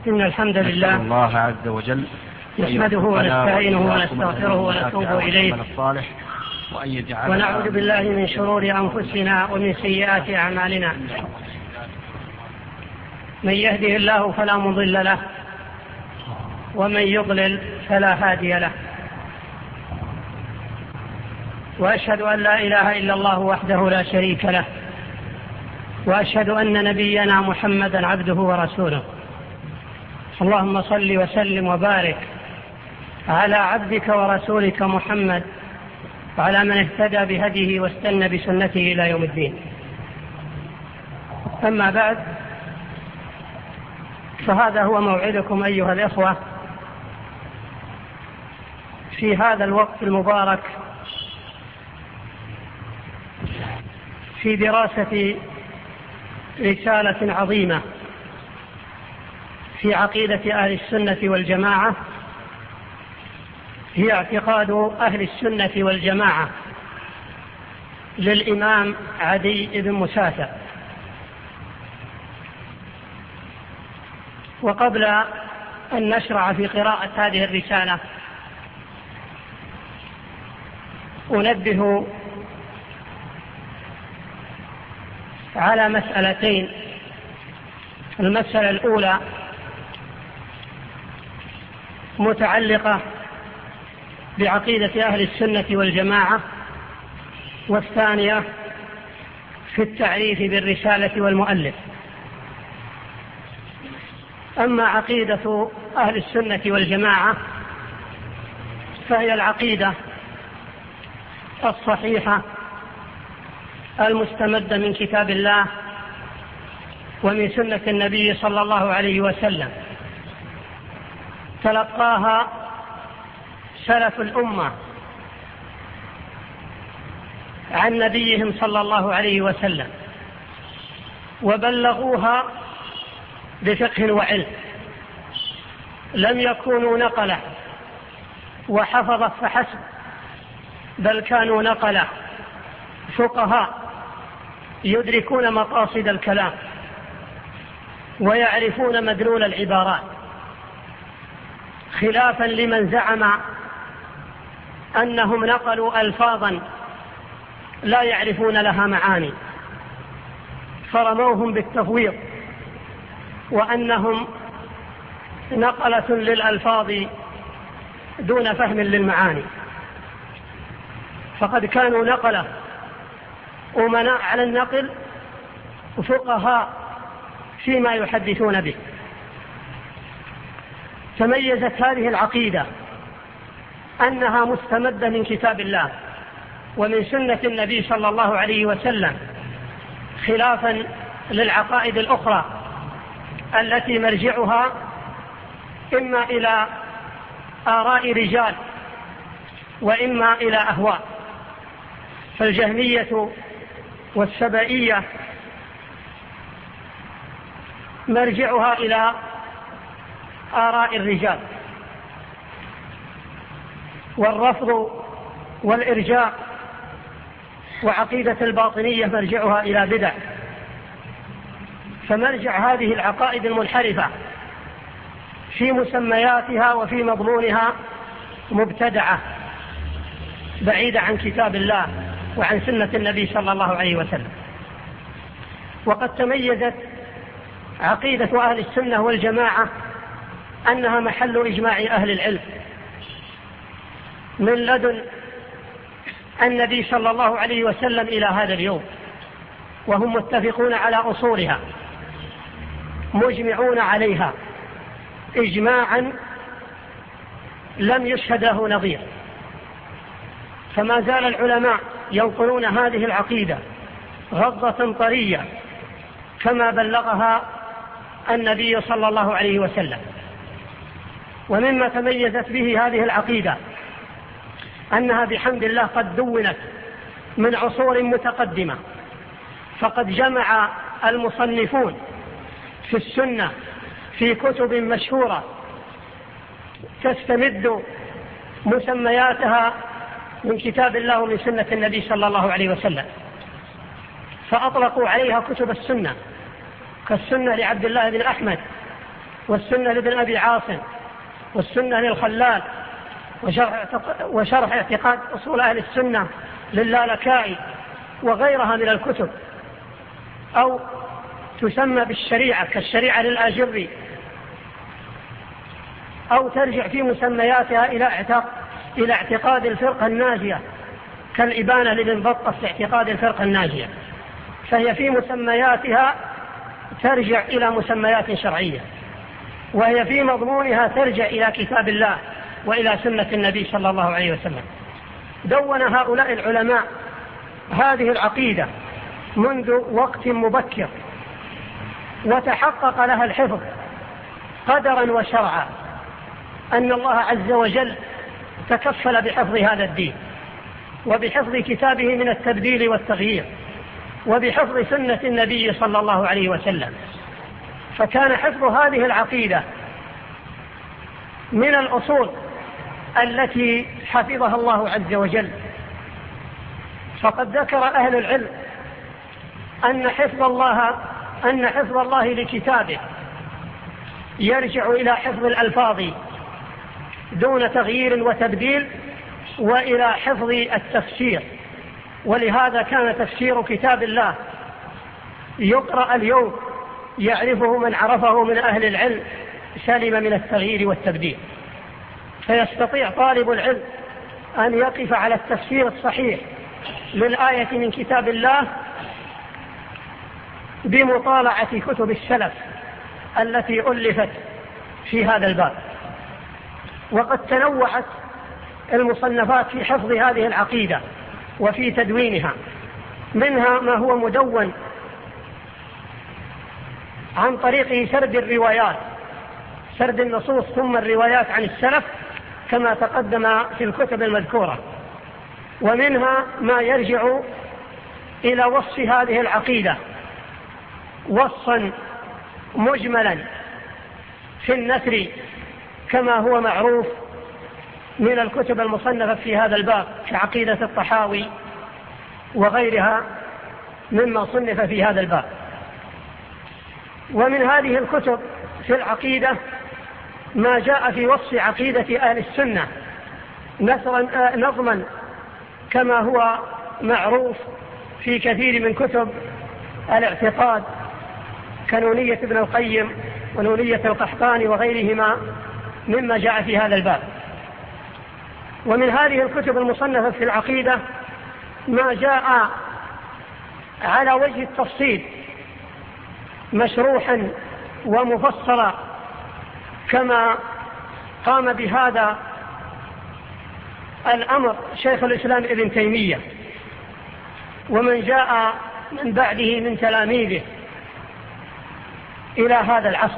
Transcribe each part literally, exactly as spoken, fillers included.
إن الحمد لله الله عز وجل نحمده ونستعينه ونستغفره ونتوب إليه ونعوذ بالله من شرور أنفسنا ومن سيئات أعمالنا. من يهده الله فلا مضل له ومن يضلل فلا هادي له، وأشهد أن لا إله إلا الله وحده لا شريك له، وأشهد أن نبينا محمدا عبده ورسوله. اللهم صل وسلم وبارك على عبدك ورسولك محمد وعلى من اهتدى بهديه واستنى بسنته إلى يوم الدين. أما بعد، فهذا هو موعدكم أيها الإخوة في هذا الوقت المبارك في دراسة رسالة عظيمة في عقيدة أهل السنة والجماعة، هي اعتقاد أهل السنة والجماعة للإمام عدي بن مسافر. وقبل أن نشرع في قراءة هذه الرسالة أنبه على مسألتين. المسألة الأولى متعلقة بعقيدة أهل السنة والجماعة، والثانية في التعريف بالرسالة والمؤلف. أما عقيدة أهل السنة والجماعة فهي العقيدة الصحيحة المستمدة من كتاب الله ومن سنة النبي صلى الله عليه وسلم، تلقاها سلف الأمة عن نبيهم صلى الله عليه وسلم، وبلغوها بفقه وعلم. لم يكونوا نقلة وحفظة فحسب، بل كانوا نقلة فقهاء يدركون مقاصد الكلام ويعرفون مدلول العبارات، خلافا لمن زعم أنهم نقلوا ألفاظا لا يعرفون لها معاني، فرموهم بالتفويض وأنهم نقلة للألفاظ دون فهم للمعاني. فقد كانوا نقلة أمناء على النقل وفقهاء فيما يحدثون به. تميزت هذه العقيدة أنها مستمدة من كتاب الله ومن سنة النبي صلى الله عليه وسلم، خلافا للعقائد الأخرى التي مرجعها إما إلى آراء رجال وإما إلى أهواء. فالجهمية والسبائية مرجعها إلى آراء الرجال، والرفض والإرجاء وعقيدة الباطنية مرجعها إلى بدع. فمرجع هذه العقائد المنحرفة في مسمياتها وفي مضمونها مبتدعة بعيدة عن كتاب الله وعن سنة النبي صلى الله عليه وسلم. وقد تميزت عقيدة أهل السنة والجماعة أنها محل إجماع أهل العلم من لدن النبي صلى الله عليه وسلم إلى هذا اليوم، وهم متفقون على أصولها مجمعون عليها إجماعا لم يشهد له نظير. فما زال العلماء ينقلون هذه العقيدة غضة طرية كما بلغها النبي صلى الله عليه وسلم. ومما تميزت به هذه العقيدة أنها بحمد الله قد دونت من عصور متقدمة، فقد جمع المصنفون في السنة في كتب مشهورة تستمد مسمياتها من كتاب الله ومن سنة النبي صلى الله عليه وسلم، فأطلقوا عليها كتب السنة كالسنة لعبد الله بن أحمد والسنة لابن أبي عاصم، والسنة للخلال، وشرح اعتقاد أصول أهل السنة للالكائي وغيرها من الكتب، أو تسمى بالشريعة كالشريعة للآجري، أو ترجع في مسمياتها إلى اعتقاد الفرقة الناجية كالإبانة لابن بطة في اعتقاد الفرقة الناجية، فهي في مسمياتها ترجع إلى مسميات شرعية، وهي في مضمونها ترجع إلى كتاب الله وإلى سنة النبي صلى الله عليه وسلم. دون هؤلاء العلماء هذه العقيدة منذ وقت مبكر، وتحقق لها الحفظ قدرا وشرعا، أن الله عز وجل تكفل بحفظ هذا الدين، وبحفظ كتابه من التبديل والتغيير، وبحفظ سنة النبي صلى الله عليه وسلم. فكان حفظ هذه العقيدة من الأصول التي حفظها الله عز وجل. فقد ذكر أهل العلم أن حفظ الله أن حفظ الله لكتابه يرجع إلى حفظ الألفاظ دون تغيير وتبديل، وإلى حفظ التفسير. ولهذا كان تفسير كتاب الله يقرأ اليوم يعرفه من عرفه من أهل العلم سلم من التغيير والتبديل، فيستطيع طالب العلم أن يقف على التفسير الصحيح للآية من كتاب الله بمطالعة كتب السلف التي ألفت في هذا الباب. وقد تنوعت المصنفات في حفظ هذه العقيدة وفي تدوينها، منها ما هو مدون عن طريق سرد الروايات، سرد النصوص ثم الروايات عن السلف كما تقدم في الكتب المذكورة، ومنها ما يرجع إلى وصف هذه العقيدة وصفا مجملا في النثر كما هو معروف من الكتب المصنفة في هذا الباب كعقيدة الطحاوي وغيرها مما صنف في هذا الباب. ومن هذه الكتب في العقيدة ما جاء في وصف عقيدة أهل السنة نظما كما هو معروف في كثير من كتب الاعتقاد كنونية ابن القيم ونونية القحطاني وغيرهما مما جاء في هذا الباب. ومن هذه الكتب المصنفة في العقيدة ما جاء على وجه التفصيل مشروحا ومفصلا كما قام بهذا الأمر شيخ الإسلام ابن تيمية ومن جاء من بعده من تلاميذه إلى هذا العصر.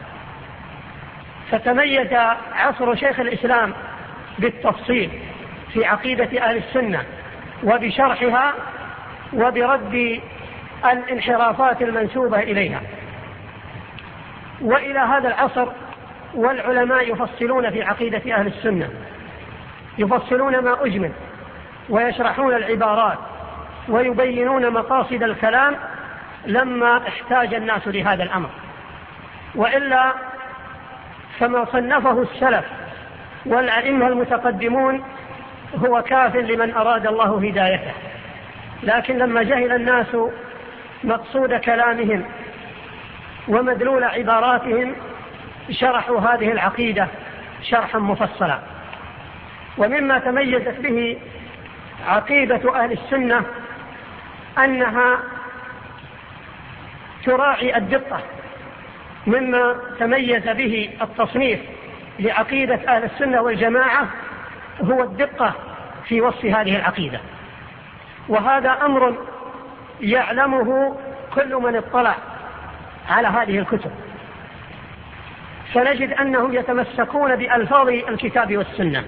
فتميز عصر شيخ الإسلام بالتفصيل في عقيدة أهل السنة وبشرحها وبرد الانحرافات المنسوبة إليها. وإلى هذا العصر والعلماء يفصلون في عقيدة أهل السنة، يفصلون ما أجمل ويشرحون العبارات ويبينون مقاصد الكلام لما احتاج الناس لهذا الأمر، وإلا فما صنفه السلف والأئمة المتقدمون هو كاف لمن أراد الله هدايته. لكن لما جهل الناس مقصود كلامهم ومدلول عباراتهم شرحوا هذه العقيدة شرحا مفصلا. ومما تميزت به عقيدة أهل السنة أنها تراعي الدقة، مما تميز به التصنيف لعقيدة أهل السنة والجماعة هو الدقة في وصف هذه العقيدة، وهذا أمر يعلمه كل من اطلع على هذه الكتب. فنجد أنهم يتمسكون بألفاظ الكتاب والسنة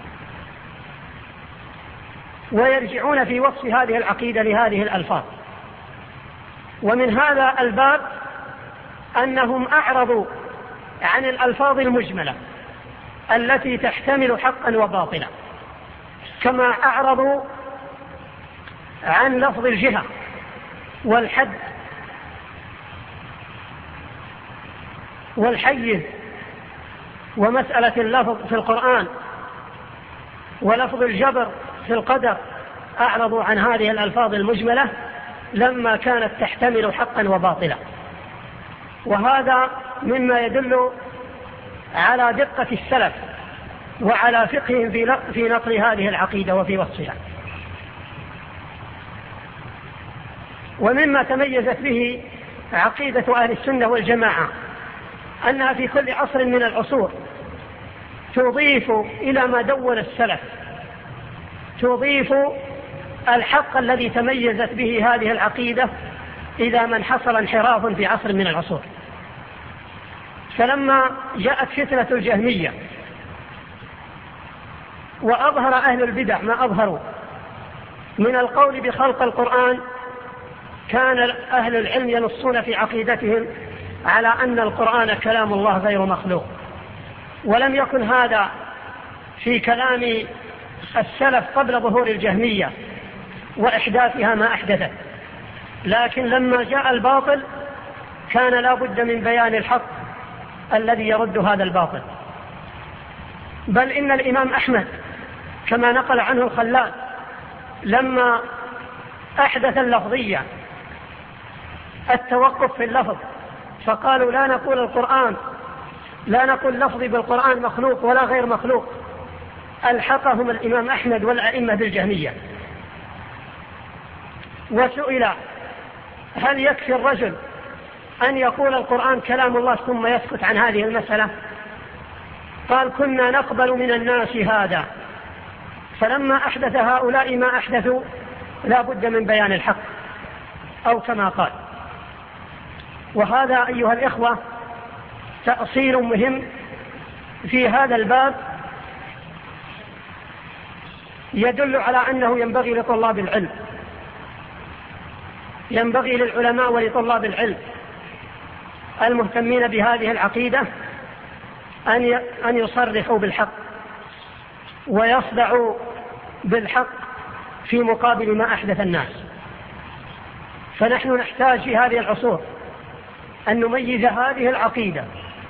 ويرجعون في وصف هذه العقيدة لهذه الألفاظ. ومن هذا الباب أنهم أعرضوا عن الألفاظ المجملة التي تحتمل حقا وباطلا، كما أعرضوا عن لفظ الجهة والحد والحيز ومسألة اللفظ في القرآن ولفظ الجبر في القدر أعرضوا عن هذه الألفاظ المجملة لما كانت تحتمل حقا وباطلا. وهذا مما يدل على دقة السلف وعلى فقههم في نقل هذه العقيدة وفي وصفها. ومما تميزت به عقيدة أهل السنة والجماعة أنها في كل عصر من العصور تضيف إلى ما دون السلف، تضيف الحق الذي تميزت به هذه العقيدة إذا من حصل انحراف في عصر من العصور. فلما جاءت فتنة الجهمية وأظهر أهل البدع ما أظهروا من القول بخلق القرآن، كان أهل العلم ينصون في عقيدتهم على أن القرآن كلام الله غير مخلوق. ولم يكن هذا في كلام السلف قبل ظهور الجهمية وإحداثها ما أحدثت، لكن لما جاء الباطل كان لا بد من بيان الحق الذي يرد هذا الباطل. بل إن الإمام أحمد كما نقل عنه الخلال لما أحدث اللفظية التوقف في اللفظ فقالوا لا نقول القرآن لا نقول لفظي بالقرآن مخلوق ولا غير مخلوق، ألحقهم الإمام أحمد والأئمة بالجهمية. وسئل هل يكفي الرجل أن يقول القرآن كلام الله ثم يسكت عن هذه المسألة؟ قال كنا نقبل من الناس هذا، فلما أحدث هؤلاء ما أحدثوا لا بد من بيان الحق أو كما قال. وهذا أيها الإخوة تأصيل مهم في هذا الباب يدل على أنه ينبغي لطلاب العلم، ينبغي للعلماء ولطلاب العلم المهتمين بهذه العقيدة أن يصرحوا بالحق ويصدعوا بالحق في مقابل ما أحدث الناس. فنحن نحتاج في هذه العصور أن نميز هذه العقيدة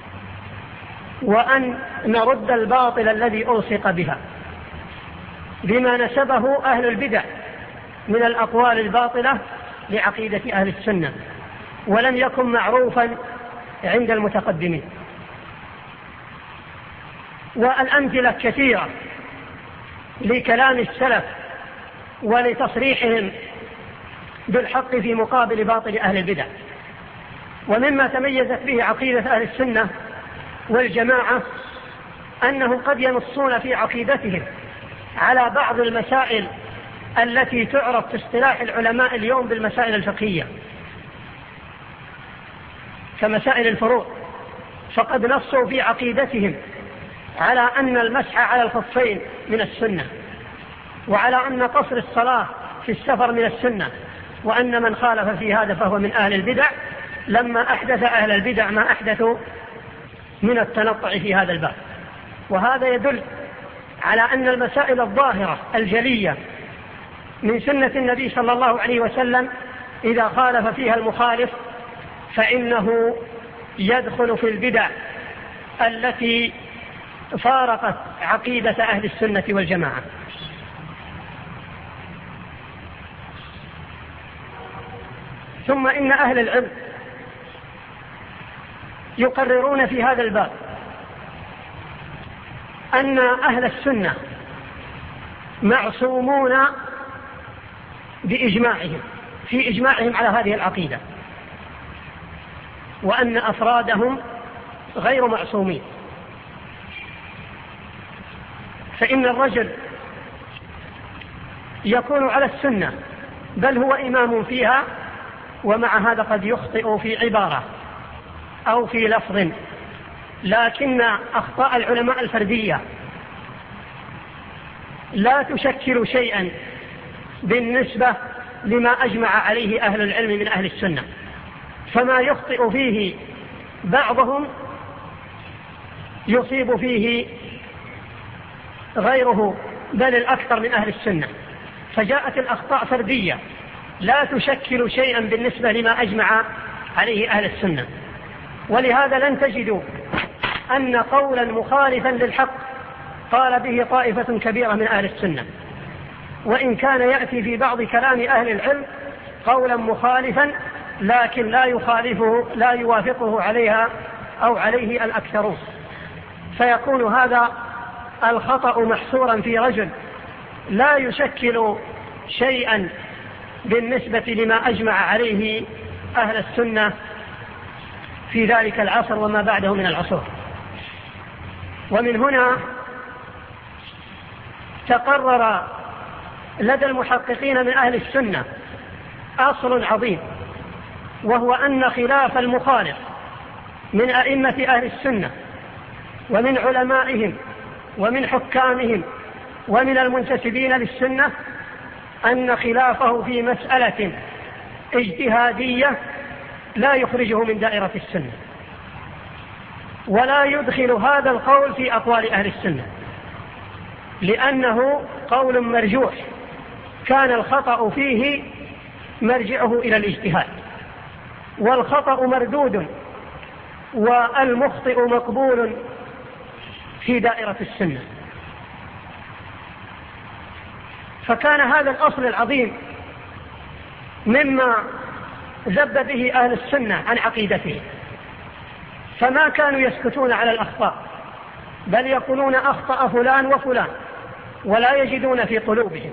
وأن نرد الباطل الذي ألصق بها بما نسبه أهل البدع من الأقوال الباطلة لعقيدة أهل السنة ولم يكن معروفا عند المتقدمين. والأمثلة كثيرة لكلام السلف ولتصريحهم بالحق في مقابل باطل أهل البدع. ومما تميزت به عقيدة أهل السنة والجماعة أنهم قد ينصون في عقيدتهم على بعض المسائل التي تعرف في اصطلاح العلماء اليوم بالمسائل الفقهية كمسائل الفروع، فقد نصوا في عقيدتهم على أن المسح على الخفين من السنة، وعلى أن قصر الصلاة في السفر من السنة، وأن من خالف في هذا فهو من أهل البدع، لما أحدث أهل البدع ما أحدثوا من التنطع في هذا الباب. وهذا يدل على أن المسائل الظاهرة الجلية من سنة النبي صلى الله عليه وسلم إذا خالف فيها المخالف فإنه يدخل في البدع التي فارقت عقيدة أهل السنة والجماعة. ثم إن أهل العلم يقررون في هذا الباب أن أهل السنة معصومون بإجماعهم في إجماعهم على هذه العقيدة، وأن أفرادهم غير معصومين. فإن الرجل يكون على السنة بل هو إمام فيها، ومع هذا قد يخطئ في عبارة أو في لفظ، لكن أخطاء العلماء الفردية لا تشكل شيئا بالنسبة لما أجمع عليه أهل العلم من أهل السنة. فما يخطئ فيه بعضهم يصيب فيه غيره، بل الأكثر من أهل السنة. فجاءت الأخطاء فردية لا تشكل شيئا بالنسبة لما أجمع عليه أهل السنة. ولهذا لن تجدوا أن قولا مخالفا للحق قال به طائفة كبيرة من أهل السنة، وإن كان يأتي في بعض كلام أهل العلم قولا مخالفا لكن لا يخالفه لا يوافقه عليها أو عليه الأكثرون، فيكون هذا الخطأ محصورا في رجل لا يشكل شيئا بالنسبة لما أجمع عليه أهل السنة في ذلك العصر وما بعده من العصور. ومن هنا تقرر لدى المحققين من أهل السنة أصل عظيم، وهو أن خلاف المخالف من أئمة أهل السنة ومن علمائهم ومن حكامهم ومن المنتسبين للسنة أن خلافه في مسألة اجتهادية لا يخرجه من دائرة السنة، ولا يدخل هذا القول في أقوال أهل السنة، لأنه قول مرجوح كان الخطأ فيه مرجعه إلى الاجتهاد، والخطأ مردود والمخطئ مقبول في دائرة السنة. فكان هذا الأصل العظيم مما ذب به أهل السنة عن عقيدته، فما كانوا يسكتون على الأخطاء بل يقولون أخطأ فلان وفلان، ولا يجدون في قلوبهم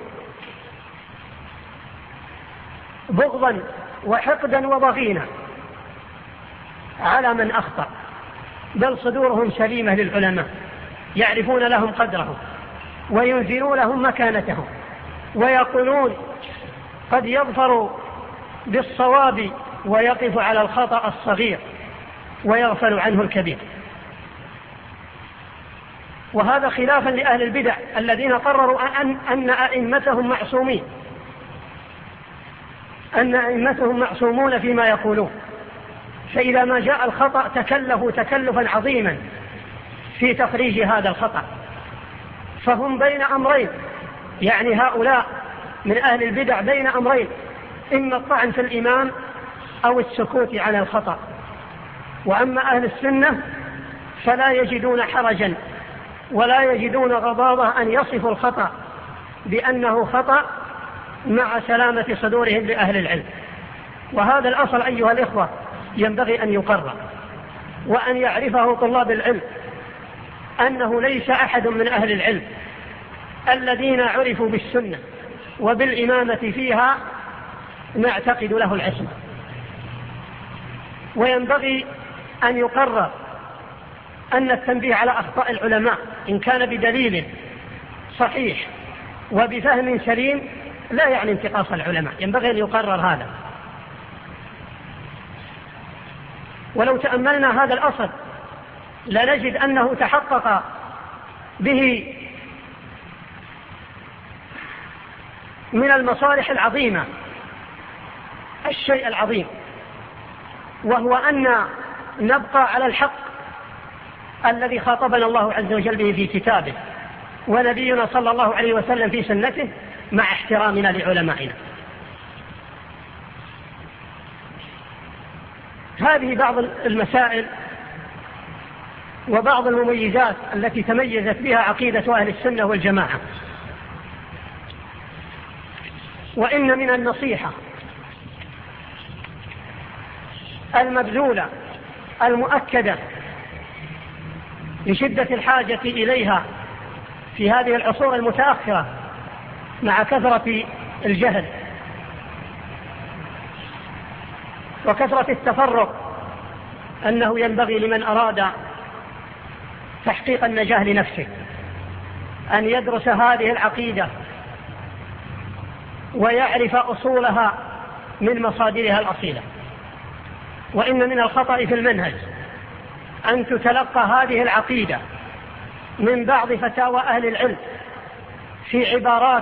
بغضا وحقدا وضغينا على من أخطأ، بل صدورهم سليمة للعلماء يعرفون لهم قدرهم وينزلون لهم مكانتهم، ويقولون قد يظفر بالصواب ويقف على الخطأ الصغير ويغفل عنه الكبير. وهذا خلافا لأهل البدع الذين قرروا أن, أن أئمتهم معصومين أن أئمتهم معصومون فيما يقولون، فإذا ما جاء الخطأ تكلفوا تكلفا عظيما في تخريج هذا الخطأ. فهم بين أمرين، يعني هؤلاء من أهل البدع بين أمرين، إما الطعن في الإمام أو السكوت عن الخطأ. وأما أهل السنة فلا يجدون حرجا ولا يجدون غضاضة أن يصفوا الخطأ بأنه خطأ مع سلامة صدورهم لأهل العلم. وهذا الأصل أيها الإخوة ينبغي أن يقرر وأن يعرفه طلاب العلم، أنه ليس أحد من أهل العلم الذين عرفوا بالسنة وبالإمامة فيها نعتقد له العصمة. وينبغي أن يقرر أن التنبيه على أخطاء العلماء إن كان بدليل صحيح وبفهم سليم لا يعني انتقاص العلماء، ينبغي أن يقرر هذا. ولو تأملنا هذا الأصل لنجد أنه تحقق به من المصالح العظيمة الشيء العظيم، وهو أن نبقى على الحق الذي خاطبنا الله عز وجل به في كتابه ونبينا صلى الله عليه وسلم في سنته مع احترامنا لعلمائنا. هذه بعض المسائل وبعض المميزات التي تميزت بها عقيدة أهل السنة والجماعة. وإن من النصيحة المبذولة المؤكدة لشدة الحاجة إليها في هذه العصور المتأخرة مع كثرة الجهل وكثرة التفرق، أنه ينبغي لمن أراد تحقيق النجاة لنفسه أن يدرس هذه العقيدة ويعرف أصولها من مصادرها الأصيلة. وإن من الخطأ في المنهج أن تتلقى هذه العقيدة من بعض فتاوى أهل العلم في عبارات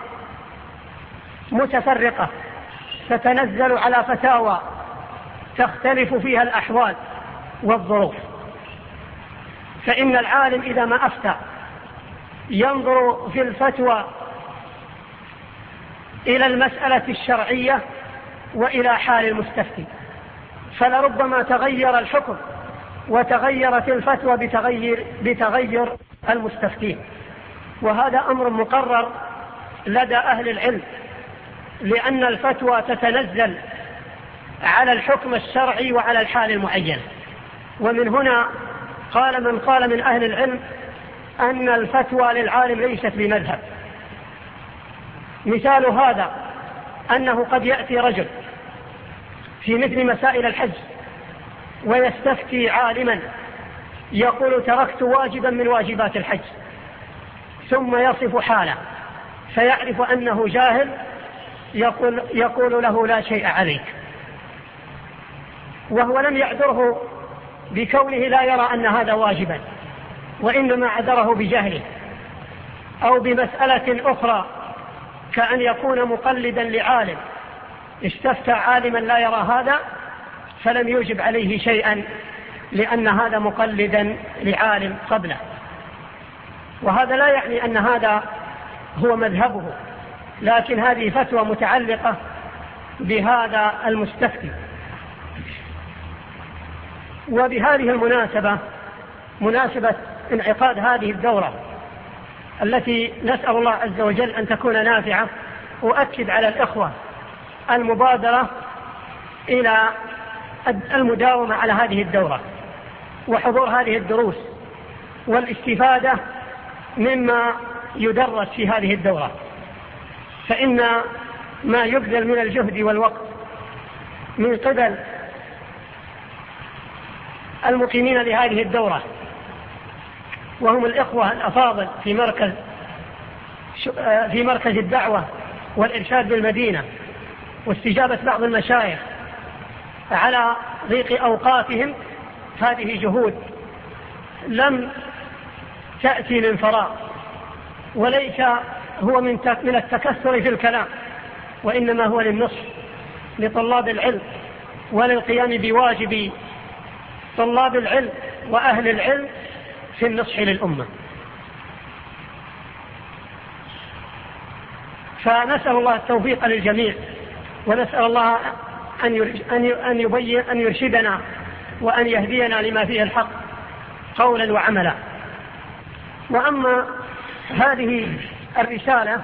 متفرقة تتنزل على فتاوى تختلف فيها الأحوال والظروف. فإن العالم إذا ما أفتى ينظر في الفتوى إلى المسألة الشرعية وإلى حال المستفتي، فلربما تغير الحكم وتغيرت الفتوى بتغير, بتغير المستفتين، وهذا أمر مقرر لدى أهل العلم، لأن الفتوى تتنزل على الحكم الشرعي وعلى الحال المعين. ومن هنا قال من قال من أهل العلم أن الفتوى للعالم ليست بمذهب. مثال هذا أنه قد يأتي رجل في مثل مسائل الحج ويستفتي عالما يقول تركت واجبا من واجبات الحج، ثم يصف حاله فيعرف أنه جاهل، يقول, يقول له لا شيء عليك، وهو لم يعذره بكونه لا يرى أن هذا واجبا، وإنما عذره بجهله أو بمسألة أخرى، كأن يكون مقلدا لعالم استفتى عالما لا يرى هذا فلم يوجب عليه شيئا لأن هذا مقلدا لعالم قبله. وهذا لا يعني أن هذا هو مذهبه، لكن هذه فتوى متعلقة بهذا المستفتي. وبهذه المناسبة، مناسبة انعقاد هذه الدورة التي نسأل الله عز وجل أن تكون نافعة، أؤكد على الإخوة المبادرة إلى المداومة على هذه الدورة وحضور هذه الدروس والاستفادة مما يدرس في هذه الدورة، فإن ما يبذل من الجهد والوقت من قبل المقيمين لهذه الدورة، وهم الإخوة الأفاضل في مركز في مركز الدعوة والإرشاد بالمدينة، واستجابة بعض المشايخ على ضيق أوقاتهم، هذه جهود لم تأتي من فراغ، وليس هو من من التكثر في الكلام، وإنما هو للنصح لطلاب العلم وللقيام بواجب طلاب العلم وأهل العلم في النصح للأمة. فنسأل الله التوفيق للجميع، ونسأل الله أن يبين أن يرشدنا وأن يهدينا لما فيه الحق قولا وعملا. وأما هذه الرسالة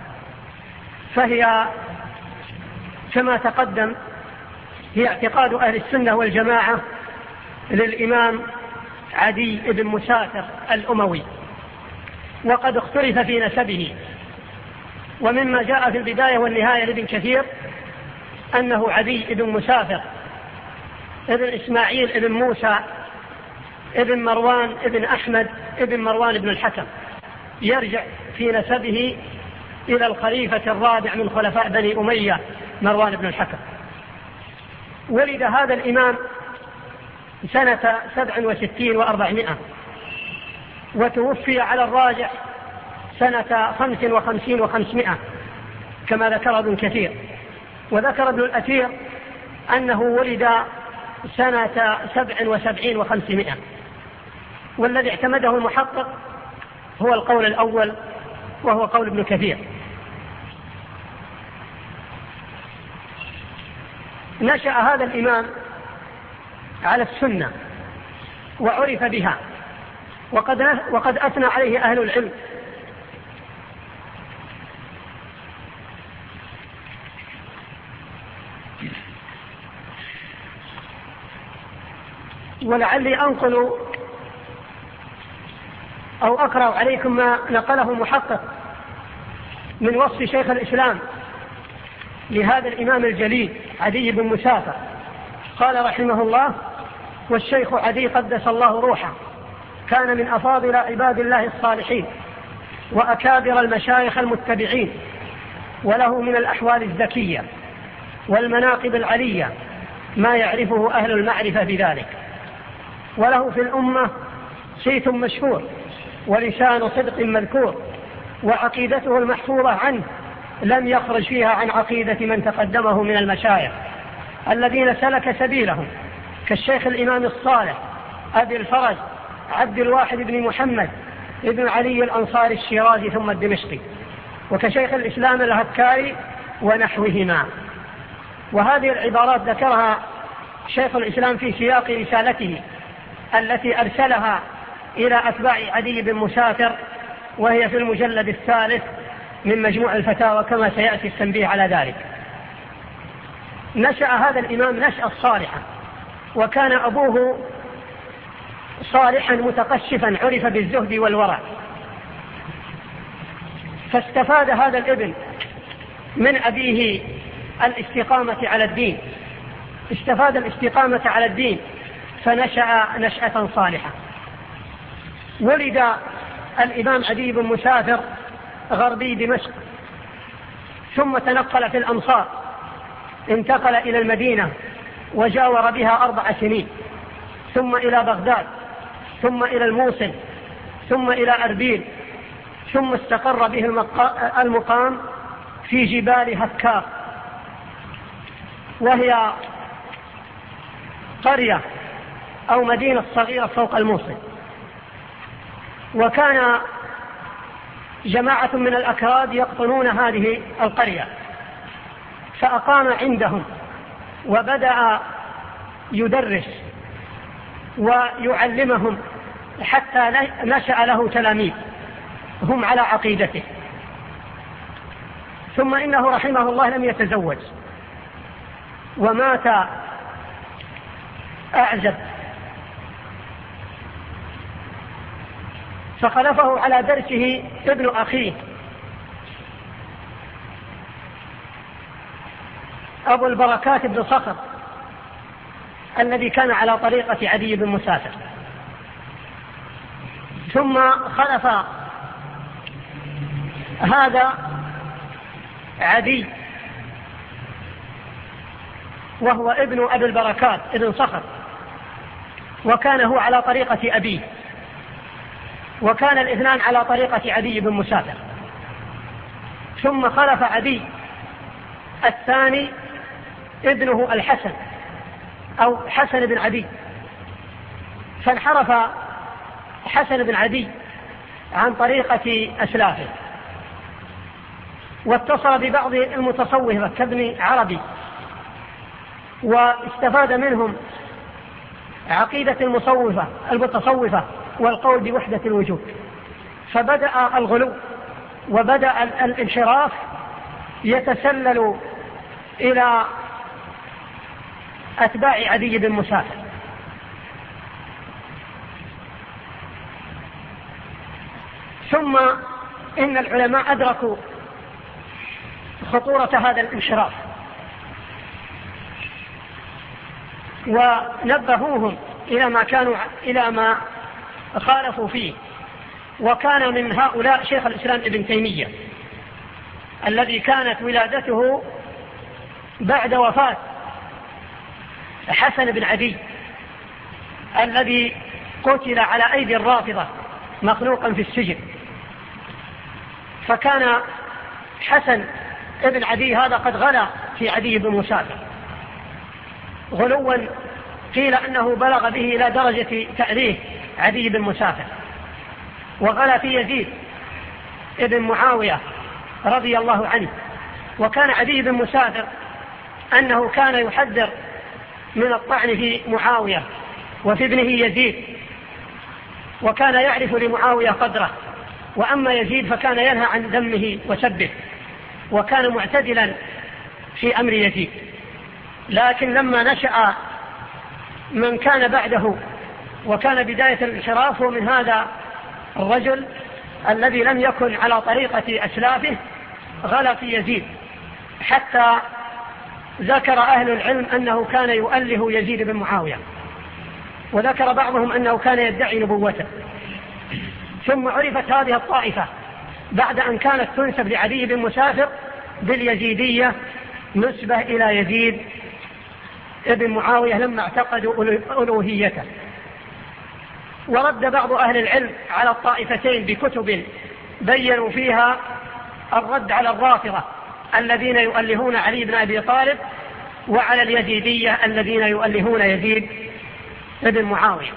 فهي كما تقدم هي اعتقاد أهل السنة والجماعة للإمام عدي بن مسافر الأموي، وقد اختلف في نسبه. ومما جاء في البداية والنهاية لابن كثير أنه عدي بن مسافر ابن إسماعيل ابن موسى ابن مروان ابن أحمد ابن مروان بن الحكم، يرجع في نسبه إلى الخليفة الرابع من خلفاء بني أمية مروان بن الحكم. ولد هذا الإمام سنة سبع وستين وأربعمائة، وتوفي على الراجح سنة خمس وخمسين وخمسمائة كما ذكر ابن كثير. وذكر ابن الأثير أنه ولد سنة سبع وسبعين وخمسمائة، والذي اعتمده المحقق هو القول الأول وهو قول ابن كثير. نشأ هذا الإمام على السنة وعرف بها، وقد وقد أثنى عليه أهل العلم. ولعلي أنقل أو أقرأ عليكم ما نقله محقق من وصف شيخ الإسلام لهذا الإمام الجليل عدي بن مسافر. قال رحمه الله: والشيخ عدي قدس الله روحه كان من أفاضل عباد الله الصالحين وأكابر المشايخ المتبعين، وله من الأحوال الزكية والمناقب العلية ما يعرفه أهل المعرفة بذلك، وله في الأمة صيت مشهور ولسان صدق مذكور، وعقيدته المحفوظة عنه لم يخرج فيها عن عقيدة من تقدمه من المشايخ الذين سلك سبيلهم، كالشيخ الإمام الصالح أبي الفرج عبد الواحد بن محمد ابن علي الأنصاري الشيرازي ثم الدمشقي، وكشيخ الإسلام الهكاري ونحوهما. وهذه العبارات ذكرها شيخ الإسلام في سياق رسالته التي أرسلها إلى أتباع عدي بن مسافر، وهي في المجلد الثالث من مجموع الفتاوى كما سيأتي التنبيه على ذلك. نشأ هذا الإمام نشأة صالحة، وكان أبوه صالحا متقشفا عرف بالزهد والورع، فاستفاد هذا الابن من أبيه الاستقامة على الدين، استفاد الاستقامة على الدين فنشأ نشأة صالحة. ولد الإمام عدي بن مسافر غربي دمشق، ثم تنقل في الأمصار، انتقل إلى المدينة وجاور بها أربع سنين، ثم إلى بغداد، ثم إلى الموصل، ثم إلى أربيل، ثم استقر به المقام في جبال هكار، وهي قرية أو مدينة صغيرة فوق الموصل. وكان جماعة من الأكراد يقطنون هذه القرية، فأقام عندهم وبدأ يدرس ويعلمهم حتى نشأ له تلاميذ هم على عقيدته. ثم إنه رحمه الله لم يتزوج، ومات أعزب، فخلفه على درسه ابن أخيه أبو البركات بن صخر الذي كان على طريقة عدي بن مسافر. ثم خلف هذا عدي وهو ابن أبي البركات ابن صخر، وكان هو على طريقة أبيه، وكان الاثنان على طريقة عدي بن مسافر. ثم خلف عدي الثاني ابنه الحسن أو حسن بن عدي، فانحرف حسن بن عدي عن طريقة أسلافه، واتصل ببعض المتصوفة كابن عربي، واستفاد منهم عقيدة المصوفة المتصوفة والقول بوحدة الوجود، فبدأ الغلو وبدأ الانحراف يتسلل إلى أتباع عدي بن مسافر. ثم إن العلماء أدركوا خطورة هذا الانحراف ونبهوهم إلى ما كانوا إلى ما خالفوا فيه. وكان من هؤلاء شيخ الإسلام ابن تيمية الذي كانت ولادته بعد وفاة حسن بن عدي الذي قتل على أيدي الرافضة مخلوقا في السجن. فكان حسن ابن عدي هذا قد غلا في عدي بن مسافر غلوا قيل أنه بلغ به إلى درجة تأليه عدي بن مسافر، وغلا في يزيد ابن معاوية رضي الله عنه. وكان عدي بن مسافر أنه كان يحذر من الطعن في معاوية وفي ابنه يزيد، وكان يعرف لمعاوية قدره، وأما يزيد فكان ينهى عن ذمه وسبه، وكان معتدلا في أمر يزيد. لكن لما نشأ من كان بعده وكان بداية الانحراف من هذا الرجل الذي لم يكن على طريقة أسلافه غلا في يزيد، حتى ذكر أهل العلم أنه كان يؤله يزيد بن معاوية، وذكر بعضهم أنه كان يدعي نبوته. ثم عرفت هذه الطائفة بعد أن كانت تنسب لعدي بن مسافر باليزيدية نسبة إلى يزيد ابن معاوية لما اعتقدوا ألوهيته. ورد بعض أهل العلم على الطائفتين بكتب بيّنوا فيها الرد على الرافضة الذين يؤلهون علي بن أبي طالب، وعلى اليزيدية الذين يؤلهون يزيد ابن معاوية.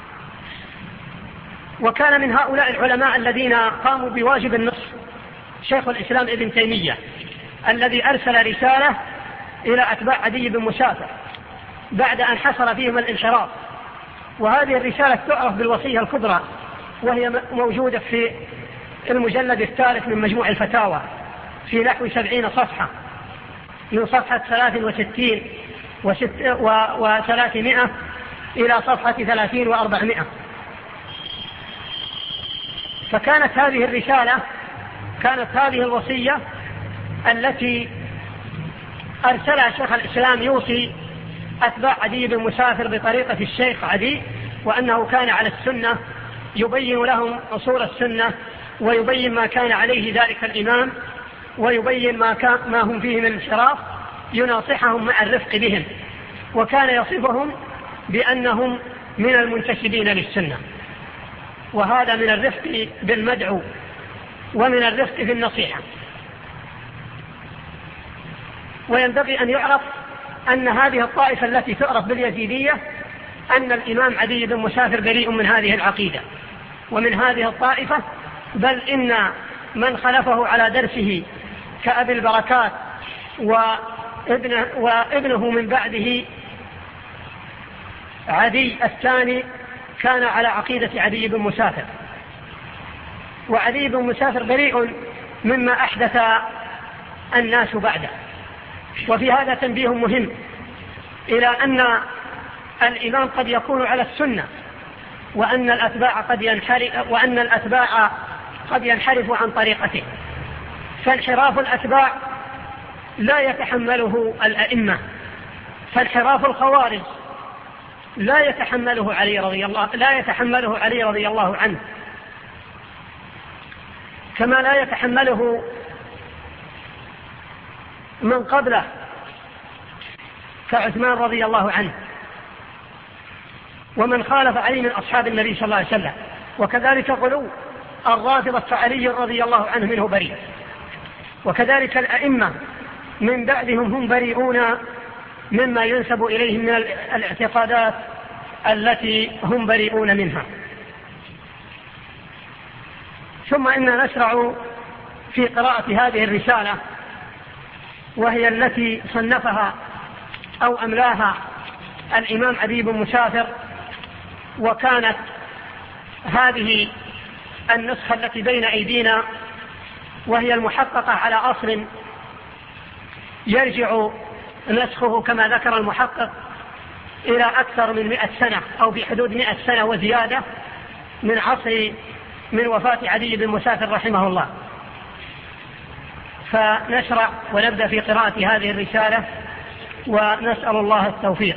وكان من هؤلاء العلماء الذين قاموا بواجب النصر شيخ الإسلام ابن تيمية الذي أرسل رسالة إلى أتباع عدي بن مسافر بعد أن حصل فيهم الانحراف، وهذه الرسالة تعرف بالوصية الكبرى، وهي موجودة في المجلد الثالث من مجموع الفتاوى في نحو سبعين صفحة، من صفحة ثلاث وستين وثلاثمائة إلى صفحة ثلاثين وأربعمائة. فكانت هذه الرسالة كانت هذه الوصية التي أرسلها شيخ الإسلام يوصي أتباع عدي بن مسافر بطريقة الشيخ عدي، وأنه كان على السنة، يبين لهم أصول السنة ويبين ما كان عليه ذلك الإمام ويبين ما, كان ما هم فيه من انحراف، يناصحهم مع الرفق بهم، وكان يصفهم بأنهم من المنتسبين للسنة. وهذا من الرفق بالمدعو ومن الرفق في النصيحة. وينبغي أن يعرف أن هذه الطائفة التي تعرف باليزيدية أن الإمام عدي بن مسافر بريء من هذه العقيدة ومن هذه الطائفة، بل إن من خلفه على درسه كأبي البركات وابنه, وابنه من بعده عدي الثاني كان على عقيدة عدي بن مسافر. وعدي بن مسافر بريء مما أحدث الناس بعده. وفي هذا تنبيه مهم إلى أن الإمام قد يكون على السنة، وأن الأتباع قد ينحرف وأن الأتباع قد ينحرفوا عن طريقته، فانحراف الأتباع لا يتحمله الأئمة، فانحراف الخوارج لا يتحمله علي رضي الله لا يتحمله علي رضي الله عنه، كما لا يتحمله من قبله كعثمان رضي الله عنه ومن خالف علي من أصحاب النبي صلى الله عليه وسلم. وكذلك غلو الرافضة فعلي رضي الله عنه منه بريء، وكذلك الأئمة من بعدهم هم بريئون مما ينسب إليهم من الاعتقادات التي هم بريئون منها. ثم إننا نشرع في قراءة هذه الرسالة، وهي التي صنفها أو أملاها الإمام عدي بن مسافر، وكانت هذه النسخة التي بين أيدينا وهي المحققة على أصل يرجع نسخه كما ذكر المحقق إلى أكثر من مئة سنة أو بحدود مئة سنة وزيادة من عصر من وفاة عدي بن مسافر رحمه الله. فنشرع ونبدأ في قراءة هذه الرسالة ونسأل الله التوفيق.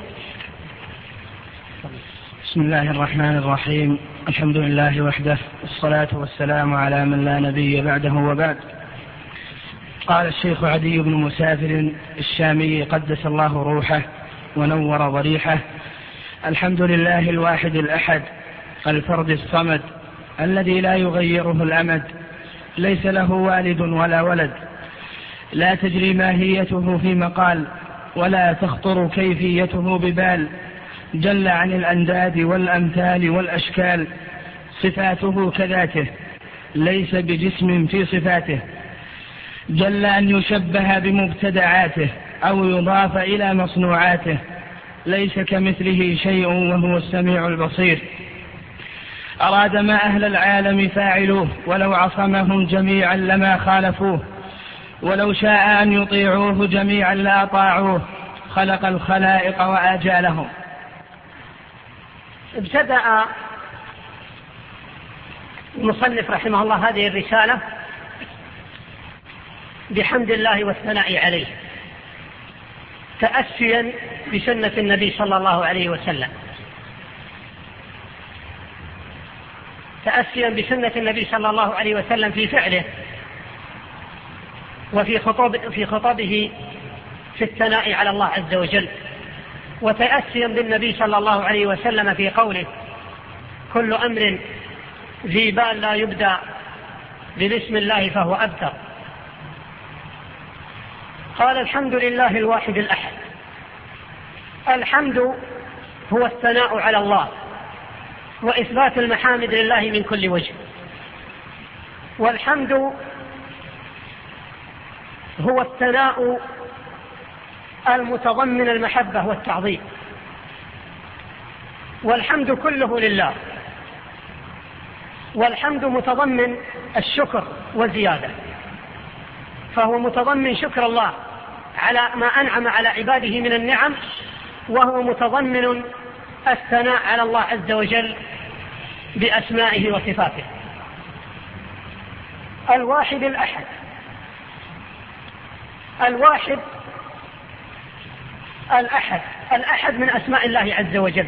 بسم الله الرحمن الرحيم. الحمد لله وحده، والصلاة والسلام على من لا نبي بعده وبعد. قال الشيخ عدي بن مسافر الشامي قدس الله روحه ونور ضريحه: الحمد لله الواحد الأحد الفرد الصمد الذي لا يغيره الأمد، ليس له والد ولا ولد، لا تجري ماهيته في مقال ولا تخطر كيفيته ببال، جل عن الأنداد والأمثال والأشكال، صفاته كذاته ليس بجسم في صفاته، جل أن يشبه بمبتدعاته أو يضاف إلى مصنوعاته، ليس كمثله شيء وهو السميع البصير. أراد ما أهل العالم فاعلوه، ولو عصمهم جميعا لما خالفوه، ولو شاء أن يطيعوه جميعا لأطاعوه، خلق الخلائق وآجالهم. ابتدأ المصنف رحمه الله هذه الرسالة بحمد الله والثناء عليه، تأسيا بسنة النبي صلى الله عليه وسلم، تأسيا بسنة النبي صلى الله عليه وسلم في فعله وفي خطب في خطبه في الثناء على الله عز وجل، وتأسيا بالنبي صلى الله عليه وسلم في قوله: كل أمر ذي بال لا يبدأ ببسم الله فهو أبتر. قال: الحمد لله الواحد الأحد. الحمد هو الثناء على الله وإثبات المحامد لله من كل وجه، والحمد هو الثناء المتضمن المحبة والتعظيم، والحمد كله لله، والحمد متضمن الشكر وزيادة، فهو متضمن شكر الله على ما أنعم على عباده من النعم، وهو متضمن الثناء على الله عز وجل بأسمائه وصفاته. الواحد الأحد، الواحد الأحد الأحد من أسماء الله عز وجل،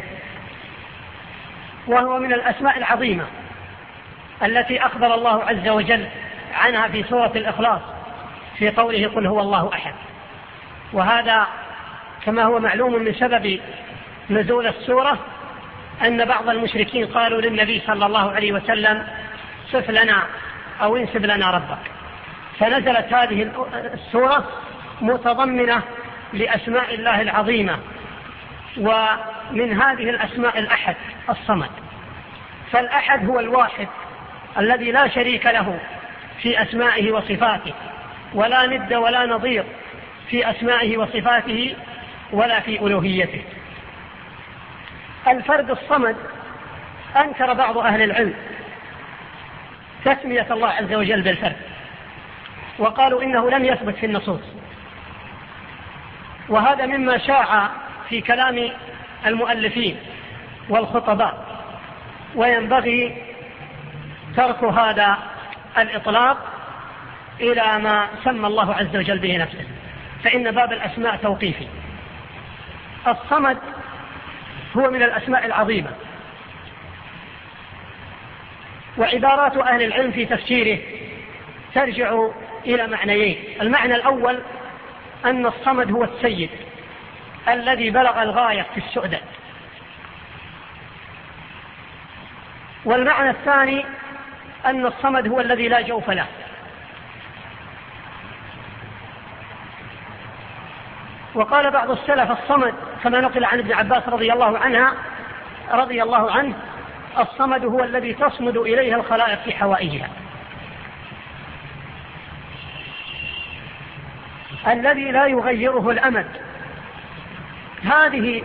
وهو من الأسماء العظيمة التي أخبر الله عز وجل عنها في سورة الإخلاص في قوله قل هو الله أحد. وهذا كما هو معلوم من سبب نزول السورة أن بعض المشركين قالوا للنبي صلى الله عليه وسلم صف لنا أو انسب لنا ربك، فنزلت هذه السورة متضمنة لأسماء الله العظيمة، ومن هذه الأسماء الأحد الصمد. فالأحد هو الواحد الذي لا شريك له في أسمائه وصفاته، ولا ند ولا نظير في أسمائه وصفاته ولا في ألوهيته. الفرد الصمد أنكر بعض أهل العلم تسمية الله عز وجل بالفرد، وقالوا إنه لم يثبت في النصوص، وهذا مما شاع في كلام المؤلفين والخطباء، وينبغي ترك هذا الإطلاق إلى ما سمى الله عز وجل به نفسه، فإن باب الأسماء توقيفي. الصمد هو من الأسماء العظيمة، وعبارات أهل العلم في تفسيره ترجع إلى معنيين. المعنى الأول أن الصمد هو السيد الذي بلغ الغاية في السؤدد، والمعنى الثاني أن الصمد هو الذي لا جوف له. وقال بعض السلف الصمد كما نقل عن ابن عباس رضي الله عنها رضي الله عنه الصمد هو الذي تصمد إليه الخلائق في حوائجها، الذي لا يغيره الأمد. هذه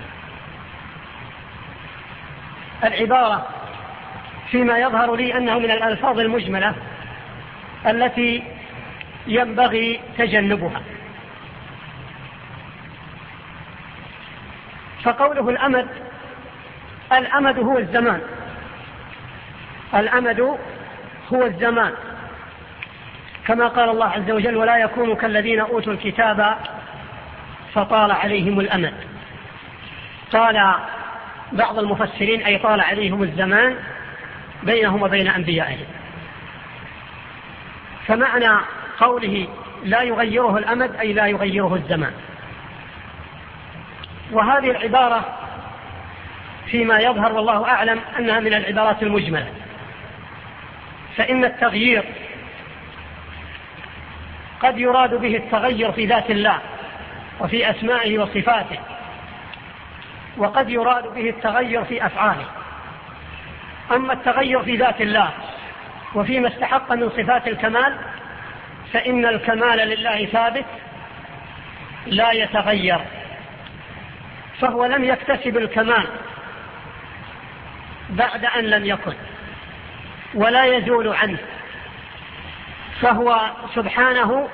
العبارة فيما يظهر لي أنه من الألفاظ المجملة التي ينبغي تجنبها. فقوله الأمد، الأمد هو الزمان، الأمد هو الزمان، كما قال الله عز وجل ولا يكونوا كالذين أوتوا الكتاب فطال عليهم الأمد. قال بعض المفسرين أي طال عليهم الزمان بينهم وبين أنبيائهم. فمعنى قوله لا يغيره الأمد أي لا يغيره الزمان. وهذه العبارة فيما يظهر والله أعلم أنها من العبارات المجملة، فإن التغيير قد يراد به التغير في ذات الله وفي أسمائه وصفاته، وقد يراد به التغير في أفعاله. أما التغير في ذات الله وفيما استحق من صفات الكمال فإن الكمال لله ثابت لا يتغير، فهو لم يكتسب الكمال بعد أن لم يكن ولا يزول عنه، فهو سبحانه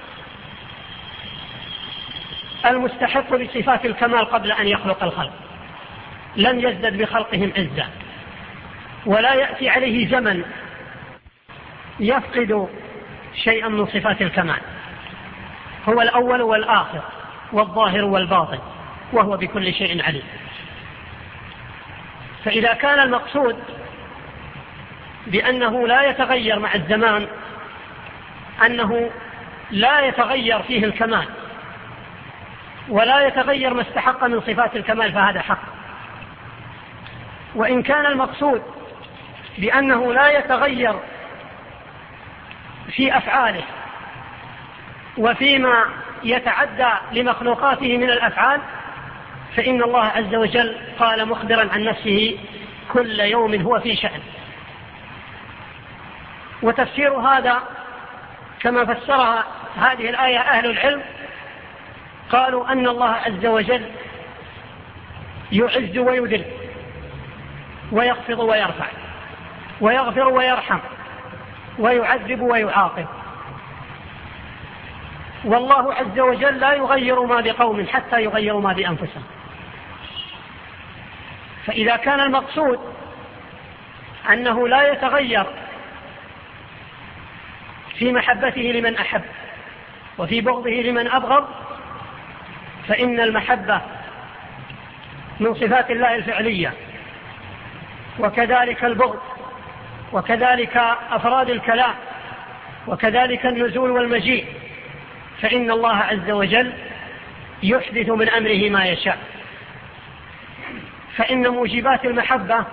المستحق لصفات الكمال قبل أن يخلق الخلق، لم يزدد بخلقهم عزة، ولا يأتي عليه زمن يفقد شيئا من صفات الكمال. هو الأول والآخر والظاهر والباطن، وهو بكل شيء عليم. فإذا كان المقصود بأنه لا يتغير مع الزمان أنه لا يتغير فيه الكمال ولا يتغير ما استحق من صفات الكمال فهذا حق. وإن كان المقصود بأنه لا يتغير في أفعاله وفيما يتعدى لمخلوقاته من الأفعال فإن الله عز وجل قال مخبرا عن نفسه كل يوم هو في شأن. وتفسير هذا كما فسرها هذه الآية أهل العلم قالوا أن الله عز وجل يعز ويذل ويخفض ويرفع، ويغفر ويرحم، ويعذب ويعاقب. والله عز وجل لا يغير ما بقوم حتى يغيروا ما بأنفسهم. فإذا كان المقصود أنه لا يتغير في محبته لمن أحب وفي بغضه لمن أبغض، فإن المحبة من صفات الله الفعلية، وكذلك البغض، وكذلك أفراد الكلام، وكذلك النزول والمجيء، فإن الله عز وجل يحدث من أمره ما يشاء. فإن موجبات المحبة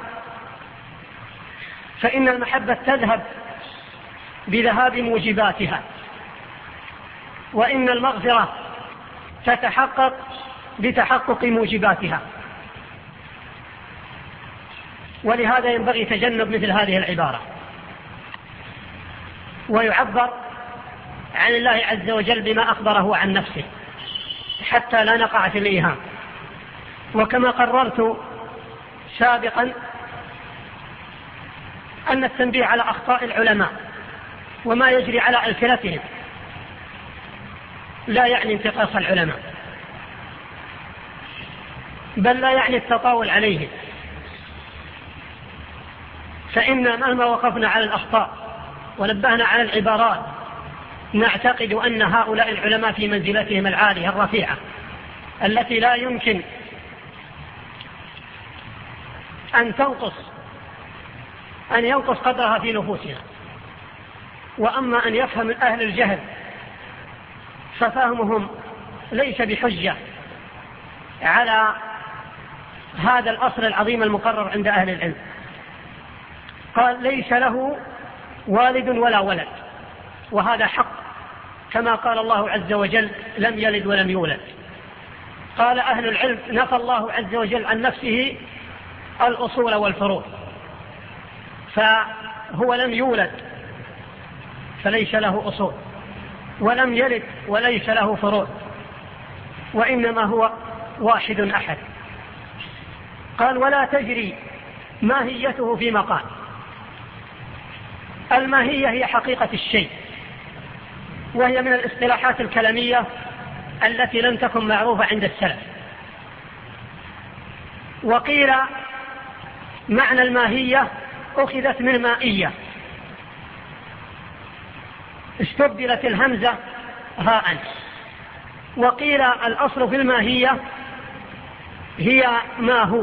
فإن المحبة تذهب بذهاب موجباتها، وإن المغفرة تتحقق بتحقق موجباتها. ولهذا ينبغي تجنب مثل هذه العبارة، ويعبر عن الله عز وجل بما أخبره عن نفسه حتى لا نقع في الإيهام. وكما قررت سابقا أن التنبيه على أخطاء العلماء وما يجري على ألسنتهم لا يعني انتقاص العلماء، بل لا يعني التطاول عليهم، فإن مهما وقفنا على الأخطاء ونبهنا على العبارات نعتقد أن هؤلاء العلماء في منزلتهم العالية الرفيعة التي لا يمكن أن تنقص أن ينقص قدرها في نفوسنا. وأما أن يفهم أهل الجهل ففهمهم ليس بحجة على هذا الأصل العظيم المقرر عند أهل العلم. قال ليس له والد ولا ولد، وهذا حق كما قال الله عز وجل لم يلد ولم يولد. قال أهل العلم نفى الله عز وجل عن نفسه الأصول والفروع، فهو لم يولد فليس له أصول، ولم يلد وليس له فروع، وإنما هو واحد أحد. قال ولا تجري ماهيته في مقال. الماهية هي حقيقة الشيء، وهي من الاصطلاحات الكلامية التي لم تكن معروفة عند السلف. وقيل معنى الماهية أخذت من مائية، استبدلت الهمزة هاء. وقيل الأصل في الماهية هي ما هو،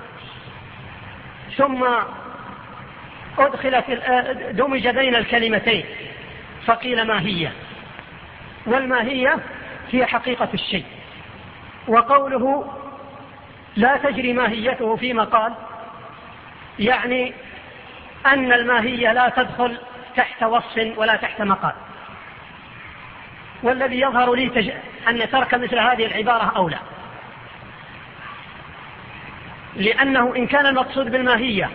ثم أدخلت دمج بين الكلمتين فقيل ماهية. والماهية هي حقيقة الشيء. وقوله لا تجري ماهيته في مقال يعني أن الماهية لا تدخل تحت وصف ولا تحت مقال. والذي يظهر لي تج... أن ترك مثل هذه العبارة أولى، لأنه إن كان المقصود بالماهية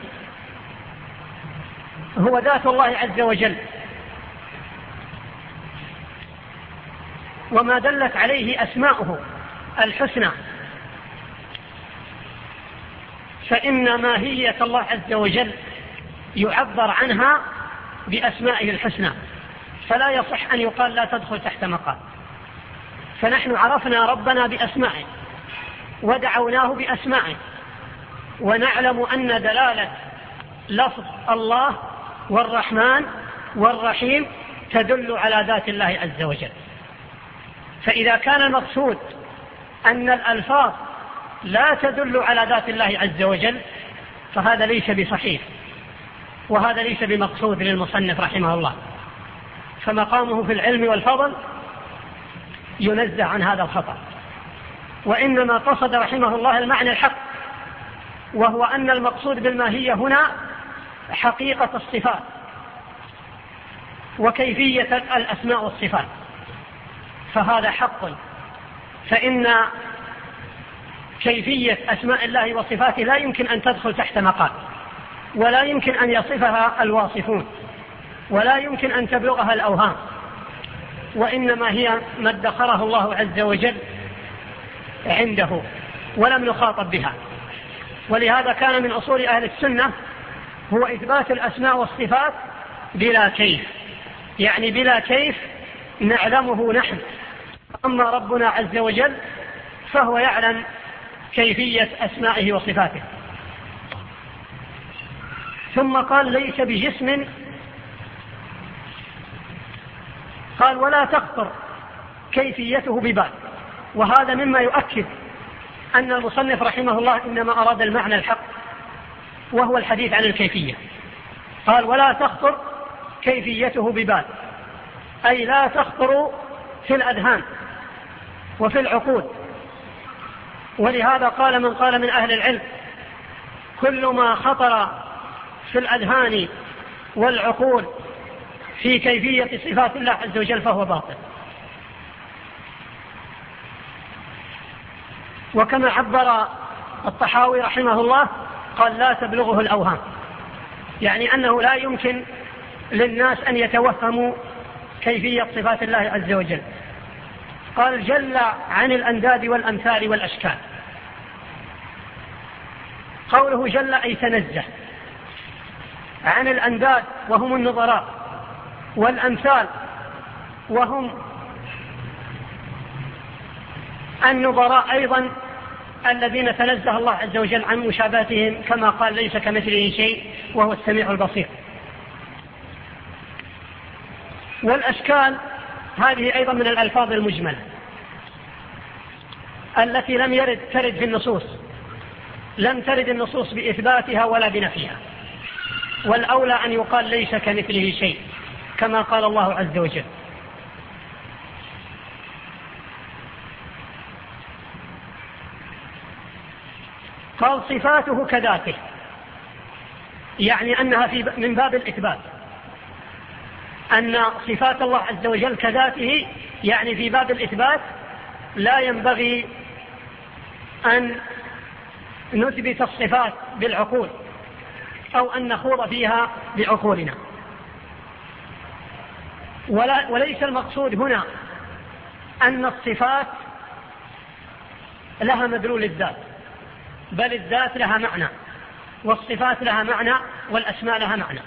هو ذات الله عز وجل وما دلت عليه أسماؤه الحسنى، فإن ماهية الله عز وجل يعبر عنها بأسمائه الحسنى، فلا يصح أن يقال لا تدخل تحت مقال. فنحن عرفنا ربنا بأسمائه ودعوناه بأسمائه، ونعلم أن دلالة لفظ الله والرحمن والرحيم تدل على ذات الله عز وجل. فإذا كان المقصود أن الألفاظ لا تدل على ذات الله عز وجل فهذا ليس بصحيح، وهذا ليس بمقصود للمصنف رحمه الله. فمقامه في العلم والفضل ينزه عن هذا الخطأ، وإنما قصد رحمه الله المعنى الحق، وهو أن المقصود بالماهية هنا حقيقة الصفات وكيفية الأسماء والصفات، فهذا حق. فإن كيفية أسماء الله وصفاته لا يمكن أن تدخل تحت مقال، ولا يمكن أن يصفها الواصفون، ولا يمكن أن تبلغها الأوهام، وإنما هي ما ادخره الله عز وجل عنده ولم نخاطب بها. ولهذا كان من أصول أهل السنة هو إثبات الأسماء والصفات بلا كيف، يعني بلا كيف نعلمه نحن، أما ربنا عز وجل فهو يعلم كيفية أسمائه وصفاته. ثم قال ليس بجسم، قال ولا تخطر كيفيته ببال، وهذا مما يؤكد أن المصنف رحمه الله إنما أراد المعنى الحق وهو الحديث عن الكيفية. قال ولا تخطر كيفيته ببال، أي لا تخطر في الأذهان وفي العقول. ولهذا قال من قال من أهل العلم كل ما خطر في الأذهان والعقول في كيفية صفات الله عز وجل فهو باطل. وكما عبر الطحاوي رحمه الله قال لا تبلغه الأوهام، يعني أنه لا يمكن للناس أن يتوهموا كيفية صفات الله عز وجل. قال جل عن الأنداد والأمثال والأشكال، قوله جل أي تنزه عن الأنداد وهم النظراء، والأمثال وهم النظراء أيضا الذين تنزه الله عز وجل عن مشابهتهم، كما قال ليس كمثله شيء وهو السميع البصير. والأشكال هذه أيضا من الألفاظ المجملة التي لم يرد ترد في النصوص، لم ترد النصوص بإثباتها ولا بنفيها، والأولى أن يقال ليس كمثله شيء كما قال الله عز وجل. قال صفاته كذاته، يعني أنها في من باب الإثبات، أن صفات الله عز وجل كذاته يعني في باب الإثبات، لا ينبغي أن نثبت الصفات بالعقول أو أن نخوض فيها بعقولنا. ولا وليس المقصود هنا أن الصفات لها مدلول الذات، بل الذات لها معنى والصفات لها معنى والأسماء لها معنى.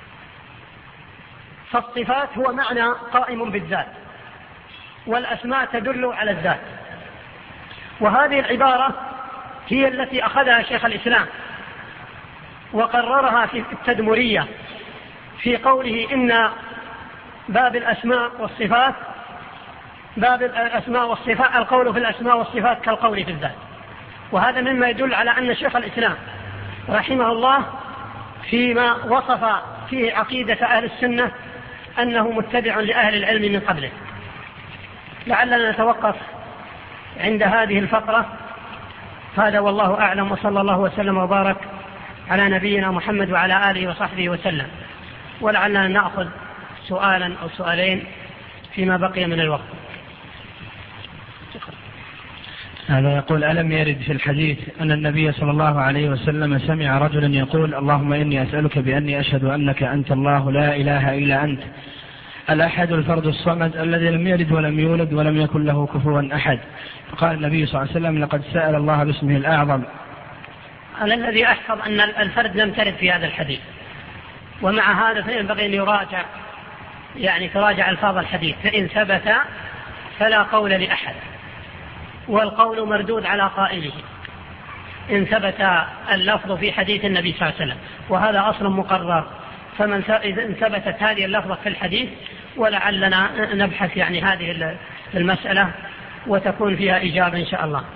فالصفات هو معنى قائم بالذات، والأسماء تدل على الذات. وهذه العبارة هي التي أخذها شيخ الإسلام وقررها في التدمرية في قوله إن باب الأسماء والصفات باب الأسماء والصفات القول في الأسماء والصفات كالقول في الذات. وهذا مما يدل على أن شيخ الإسلام رحمه الله فيما وصف فيه عقيدة أهل السنة أنه متبع لأهل العلم من قبله. لعلنا نتوقف عند هذه الفقرة. هذا والله أعلم، وصلى الله وسلم وبارك على نبينا محمد وعلى آله وصحبه وسلم. ولعلنا نأخذ سؤالا أو سؤالين فيما بقي من الوقت. هذا يقول ألم يرد في الحديث أن النبي صلى الله عليه وسلم سمع رجلا يقول اللهم إني أسألك بأني أشهد أنك أنت الله لا إله إلا أنت الأحد الفرد الصمد الذي لم يلد ولم يولد ولم يكن له كفوا أحد. فقال النبي صلى الله عليه وسلم لقد سأل الله باسمه الأعظم. أنا الذي أحفظ أن الفرد لم ترد في هذا الحديث، ومع هذا فينبغي أن يراجع، يعني تراجع ألفاظ الحديث، فإن ثبت فلا قول لأحد، والقول مردود على قائله إن ثبت اللفظ في حديث النبي صلى الله عليه وسلم، وهذا أصل مقرر. فمن إن ثبتت هذه اللفظة في الحديث، ولعلنا نبحث يعني هذه المسألة وتكون فيها إجابة إن شاء الله.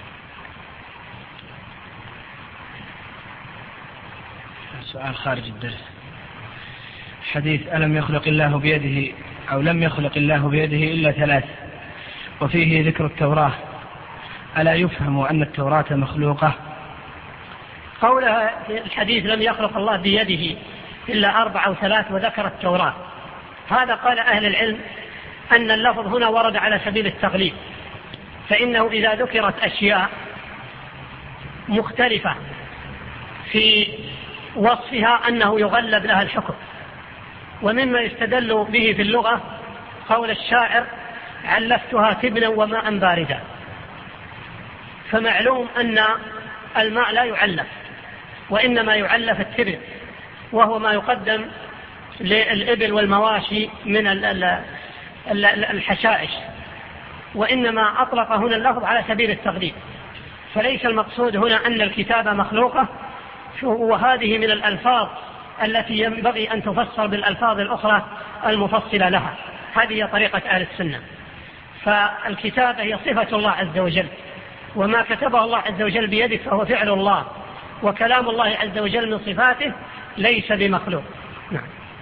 سؤال خارج الدرس. حديث ألم يخلق الله بيده أو لم يخلق الله بيده إلا ثلاث، وفيه ذكر التوراة، ألا يفهم أن التوراة مخلوقة؟ قولها في الحديث لم يخلق الله بيده إلا أربع أو ثلاث وذكر التوراة، هذا قال أهل العلم أن اللفظ هنا ورد على سبيل التغليب، فإنه إذا ذكرت أشياء مختلفة في وصفها أنه يغلب لها الحكم. ومما يستدل به في اللغة قول الشاعر علفتها تبنا وماء باردا. فمعلوم أن الماء لا يعلف، وإنما يعلف التبر، وهو ما يقدم للإبل والمواشي من الحشائش، وإنما أطلق هنا اللفظ على سبيل التغليب، فليس المقصود هنا أن الكتابة مخلوقة، وهذه من الألفاظ التي ينبغي أن تفسر بالألفاظ الأخرى المفصلة لها. هذه طريقة أهل السنة. فالكتابة هي صفة الله عز وجل، وما كتبه الله عز وجل بيده فهو فعل الله، وكلام الله عز وجل من صفاته ليس بمخلوق. نعم.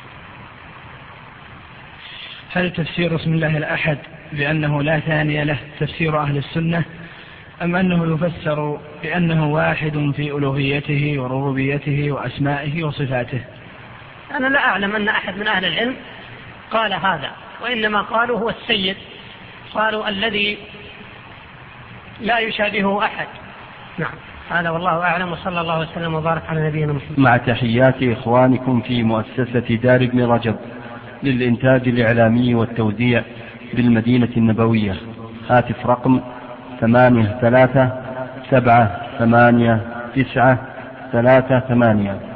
هل تفسير اسم الله الأحد بأنه لا ثاني له تفسير أهل السنة، أم أنه يفسر بأنه واحد في ألوهيته وربوبيته وأسمائه وصفاته؟ أنا لا أعلم أن أحد من أهل العلم قال هذا، وإنما قالوا هو السيد، قالوا الذي لا يشابهه أحد. نعم، هذا والله أعلم، وصلى الله وسلم وبارك على نبينا محمد. مع تحيات إخوانكم في مؤسسة دار ابن رجب للإنتاج الإعلامي والتوزيع بالمدينة النبوية. هاتف رقم ثمانية ثلاثة سبعة ثمانية تسعة ثلاثة ثمانية.